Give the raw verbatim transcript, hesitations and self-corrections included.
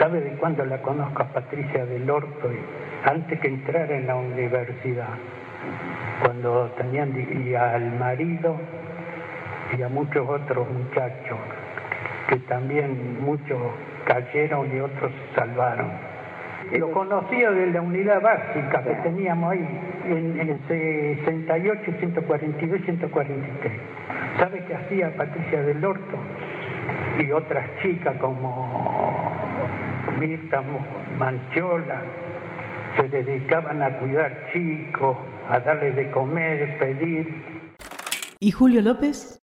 ¿Sabe de cuándo la conozco a Patricia del Orto? Antes que entrara en la universidad, cuando tenían y al marido y a muchos otros muchachos, que también muchos cayeron y otros se salvaron. Lo conocía de la unidad básica que teníamos ahí, en, en sesenta y ocho, ciento cuarenta y dos, ciento cuarenta y tres. ¿Sabe qué hacía Patricia del Orto? Y otras chicas como Mirta Manchola, se dedicaban a cuidar chicos, a darles de comer, pedir. ¿Y Julio López?